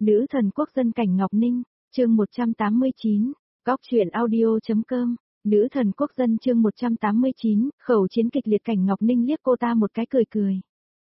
Nữ thần quốc dân Cảnh Ngọc Ninh, chương 189, góc truyện audio.com, nữ thần quốc dân chương 189, khẩu chiến kịch liệt. Cảnh Ngọc Ninh liếc cô ta một cái cười cười.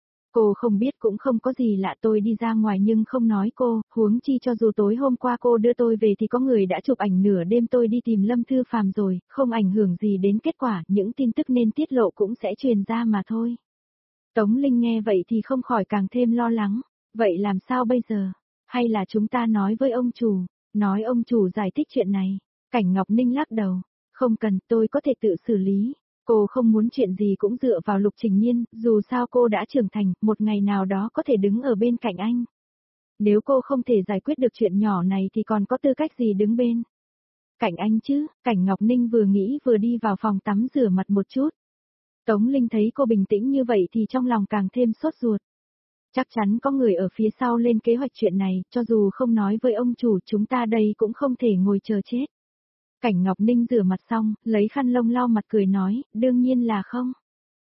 Cô không biết cũng không có gì lạ, tôi đi ra ngoài nhưng không nói cô, huống chi cho dù tối hôm qua cô đưa tôi về thì có người đã chụp ảnh nửa đêm tôi đi tìm Lâm Thư Phàm rồi, không ảnh hưởng gì đến kết quả, những tin tức nên tiết lộ cũng sẽ truyền ra mà thôi. Tống Linh nghe vậy thì không khỏi càng thêm lo lắng, vậy làm sao bây giờ? Hay là chúng ta nói với ông chủ, nói ông chủ giải thích chuyện này? Cảnh Ngọc Ninh lắc đầu, không cần, tôi có thể tự xử lý. Cô không muốn chuyện gì cũng dựa vào Lục Trình Nhiên, dù sao cô đã trưởng thành, một ngày nào đó có thể đứng ở bên cạnh anh. Nếu cô không thể giải quyết được chuyện nhỏ này thì còn có tư cách gì đứng bên cạnh anh chứ? Cảnh Ngọc Ninh vừa nghĩ vừa đi vào phòng tắm rửa mặt một chút. Tống Linh thấy cô bình tĩnh như vậy thì trong lòng càng thêm sốt ruột. Chắc chắn có người ở phía sau lên kế hoạch chuyện này, cho dù không nói với ông chủ chúng ta đây cũng không thể ngồi chờ chết. Cảnh Ngọc Ninh rửa mặt xong, lấy khăn lông lau mặt cười nói, đương nhiên là không.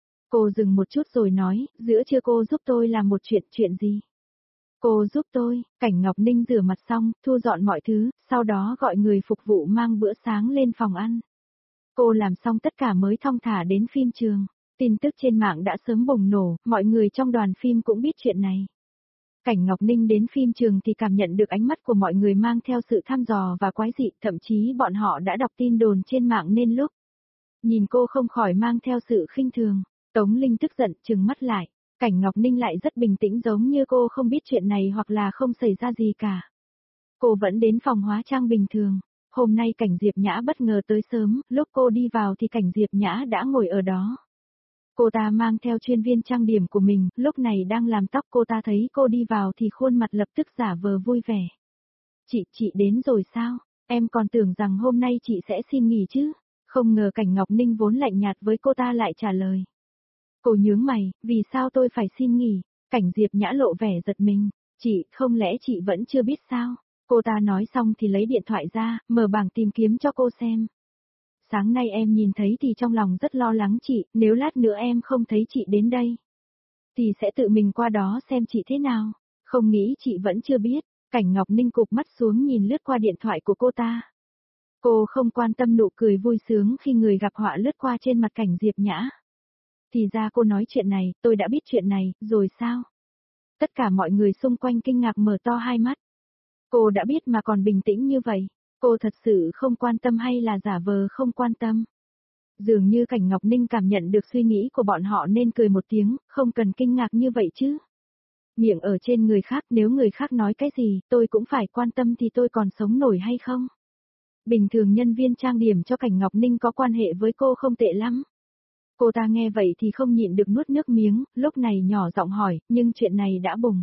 Cô dừng một chút rồi nói, giữa trưa cô giúp tôi làm một chuyện gì? Cô giúp tôi, Cảnh Ngọc Ninh rửa mặt xong, thu dọn mọi thứ, sau đó gọi người phục vụ mang bữa sáng lên phòng ăn. Cô làm xong tất cả mới thong thả đến phim trường. Tin tức trên mạng đã sớm bùng nổ, mọi người trong đoàn phim cũng biết chuyện này. Cảnh Ngọc Ninh đến phim trường thì cảm nhận được ánh mắt của mọi người mang theo sự thăm dò và quái dị, thậm chí bọn họ đã đọc tin đồn trên mạng nên lúc nhìn cô không khỏi mang theo sự khinh thường. Tống Linh tức giận trừng mắt lại, Cảnh Ngọc Ninh lại rất bình tĩnh giống như cô không biết chuyện này hoặc là không xảy ra gì cả. Cô vẫn đến phòng hóa trang bình thường. Hôm nay Cảnh Diệp Nhã bất ngờ tới sớm, lúc cô đi vào thì Cảnh Diệp Nhã đã ngồi ở đó. Cô ta mang theo chuyên viên trang điểm của mình, lúc này đang làm tóc. Cô ta thấy cô đi vào thì khuôn mặt lập tức giả vờ vui vẻ. Chị đến rồi sao? Em còn tưởng rằng hôm nay chị sẽ xin nghỉ chứ. Không ngờ Cảnh Ngọc Ninh vốn lạnh nhạt với cô ta lại trả lời. Cô nhướng mày, vì sao tôi phải xin nghỉ? Cảnh Diệp Nhã lộ vẻ giật mình. Chị, không lẽ chị vẫn chưa biết sao? Cô ta nói xong thì lấy điện thoại ra, mở bảng tìm kiếm cho cô xem. Sáng nay em nhìn thấy thì trong lòng rất lo lắng chị, nếu lát nữa em không thấy chị đến đây, thì sẽ tự mình qua đó xem chị thế nào. Không nghĩ chị vẫn chưa biết. Cảnh Ngọc Ninh cụp mắt xuống nhìn lướt qua điện thoại của cô ta. Cô không quan tâm nụ cười vui sướng khi người gặp họa lướt qua trên mặt Cảnh Diệp Nhã. Thì ra cô nói chuyện này, tôi đã biết chuyện này, rồi sao? Tất cả mọi người xung quanh kinh ngạc mở to hai mắt. Cô đã biết mà còn bình tĩnh như vậy. Cô thật sự không quan tâm hay là giả vờ không quan tâm? Dường như Cảnh Ngọc Ninh cảm nhận được suy nghĩ của bọn họ nên cười một tiếng, không cần kinh ngạc như vậy chứ. Miệng ở trên người khác, nếu người khác nói cái gì, tôi cũng phải quan tâm thì tôi còn sống nổi hay không? Bình thường nhân viên trang điểm cho Cảnh Ngọc Ninh có quan hệ với cô không tệ lắm. Cô ta nghe vậy thì không nhịn được nuốt nước miếng, lúc này nhỏ giọng hỏi, nhưng chuyện này đã bùng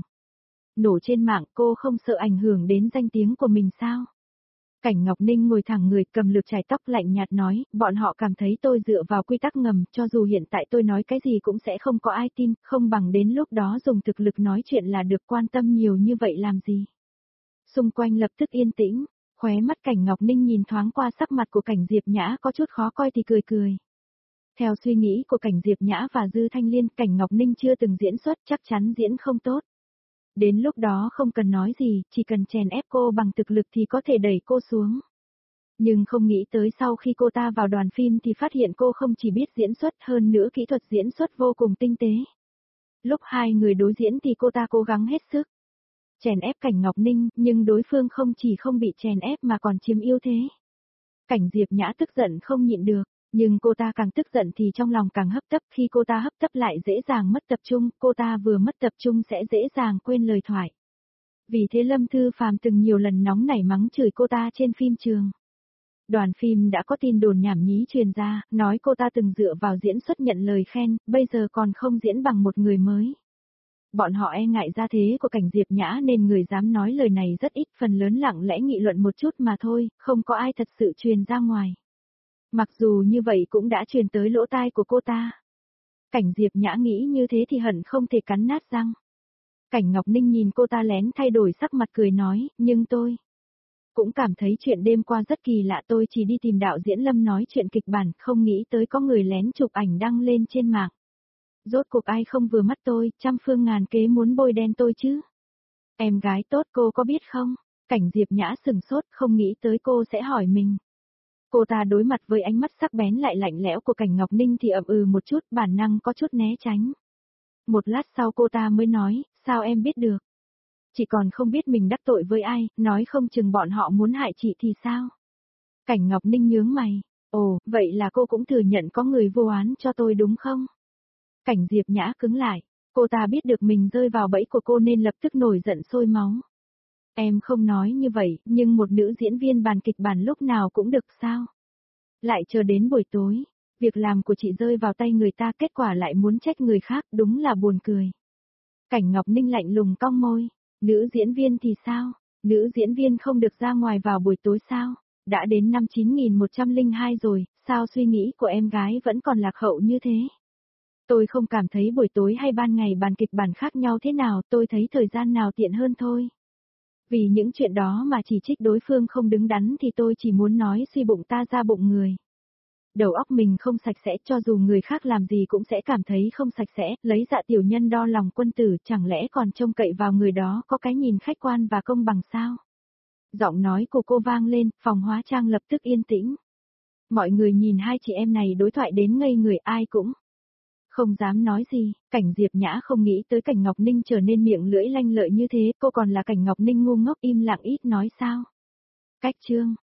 nổ trên mạng, cô không sợ ảnh hưởng đến danh tiếng của mình sao? Cảnh Ngọc Ninh ngồi thẳng người, cầm lược chải tóc lạnh nhạt nói, bọn họ cảm thấy tôi dựa vào quy tắc ngầm, cho dù hiện tại tôi nói cái gì cũng sẽ không có ai tin, không bằng đến lúc đó dùng thực lực nói chuyện là được, quan tâm nhiều như vậy làm gì. Xung quanh lập tức yên tĩnh, khóe mắt Cảnh Ngọc Ninh nhìn thoáng qua sắc mặt của Cảnh Diệp Nhã có chút khó coi thì cười cười. Theo suy nghĩ của Cảnh Diệp Nhã và Dư Thanh Liên, Cảnh Ngọc Ninh chưa từng diễn xuất, chắc chắn diễn không tốt. Đến lúc đó không cần nói gì, chỉ cần chèn ép cô bằng thực lực thì có thể đẩy cô xuống. Nhưng không nghĩ tới sau khi cô ta vào đoàn phim thì phát hiện cô không chỉ biết diễn xuất, hơn nữa kỹ thuật diễn xuất vô cùng tinh tế. Lúc hai người đối diễn thì cô ta cố gắng hết sức chèn ép Cảnh Ngọc Ninh, nhưng đối phương không chỉ không bị chèn ép mà còn chiếm ưu thế. Cảnh Diệp Nhã tức giận không nhịn được, nhưng cô ta càng tức giận thì trong lòng càng hấp tấp, khi cô ta hấp tấp lại dễ dàng mất tập trung, cô ta vừa mất tập trung sẽ dễ dàng quên lời thoại. Vì thế Lâm Thư Phàm từng nhiều lần nóng nảy mắng chửi cô ta trên phim trường. Đoàn phim đã có tin đồn nhảm nhí truyền ra, nói cô ta từng dựa vào diễn xuất nhận lời khen, bây giờ còn không diễn bằng một người mới. Bọn họ e ngại gia thế của Cảnh Diệp Nhã nên người dám nói lời này rất ít, phần lớn lặng lẽ nghị luận một chút mà thôi, không có ai thật sự truyền ra ngoài. Mặc dù như vậy cũng đã truyền tới lỗ tai của cô ta. Cảnh Diệp Nhã nghĩ như thế thì hận không thể cắn nát răng. Cảnh Ngọc Ninh nhìn cô ta lén thay đổi sắc mặt cười nói, nhưng tôi cũng cảm thấy chuyện đêm qua rất kỳ lạ, tôi chỉ đi tìm đạo diễn Lâm nói chuyện kịch bản, không nghĩ tới có người lén chụp ảnh đăng lên trên mạng. Rốt cuộc ai không vừa mắt tôi, trăm phương ngàn kế muốn bôi đen tôi chứ. Em gái tốt cô có biết không? Cảnh Diệp Nhã sừng sốt không nghĩ tới cô sẽ hỏi mình. Cô ta đối mặt với ánh mắt sắc bén lại lạnh lẽo của Cảnh Ngọc Ninh thì ậm ừ một chút, bản năng có chút né tránh. Một lát sau cô ta mới nói, sao em biết được? Chị còn không biết mình đắc tội với ai, nói không chừng bọn họ muốn hại chị thì sao? Cảnh Ngọc Ninh nhướng mày, ồ, vậy là cô cũng thừa nhận có người vô án cho tôi đúng không? Cảnh Diệp Nhã cứng lại, cô ta biết được mình rơi vào bẫy của cô nên lập tức nổi giận sôi máu. Em không nói như vậy, nhưng một nữ diễn viên bàn kịch bản lúc nào cũng được sao? Lại chờ đến buổi tối, việc làm của chị rơi vào tay người ta kết quả lại muốn trách người khác, đúng là buồn cười. Cảnh Ngọc Ninh lạnh lùng cong môi, nữ diễn viên thì sao? Nữ diễn viên không được ra ngoài vào buổi tối sao? Đã đến năm 9102 rồi, sao suy nghĩ của em gái vẫn còn lạc hậu như thế? Tôi không cảm thấy buổi tối hay ban ngày bàn kịch bản khác nhau thế nào, tôi thấy thời gian nào tiện hơn thôi. Vì những chuyện đó mà chỉ trích đối phương không đứng đắn thì tôi chỉ muốn nói suy bụng ta ra bụng người. Đầu óc mình không sạch sẽ, cho dù người khác làm gì cũng sẽ cảm thấy không sạch sẽ, lấy dạ tiểu nhân đo lòng quân tử, chẳng lẽ còn trông cậy vào người đó có cái nhìn khách quan và công bằng sao? Giọng nói của cô vang lên, phòng hóa trang lập tức yên tĩnh. Mọi người nhìn hai chị em này đối thoại đến ngây người, ai cũng không dám nói gì. Cảnh Diệp Nhã không nghĩ tới Cảnh Ngọc Ninh trở nên miệng lưỡi lanh lợi như thế, cô còn là Cảnh Ngọc Ninh ngu ngốc im lặng ít nói sao? Cách chương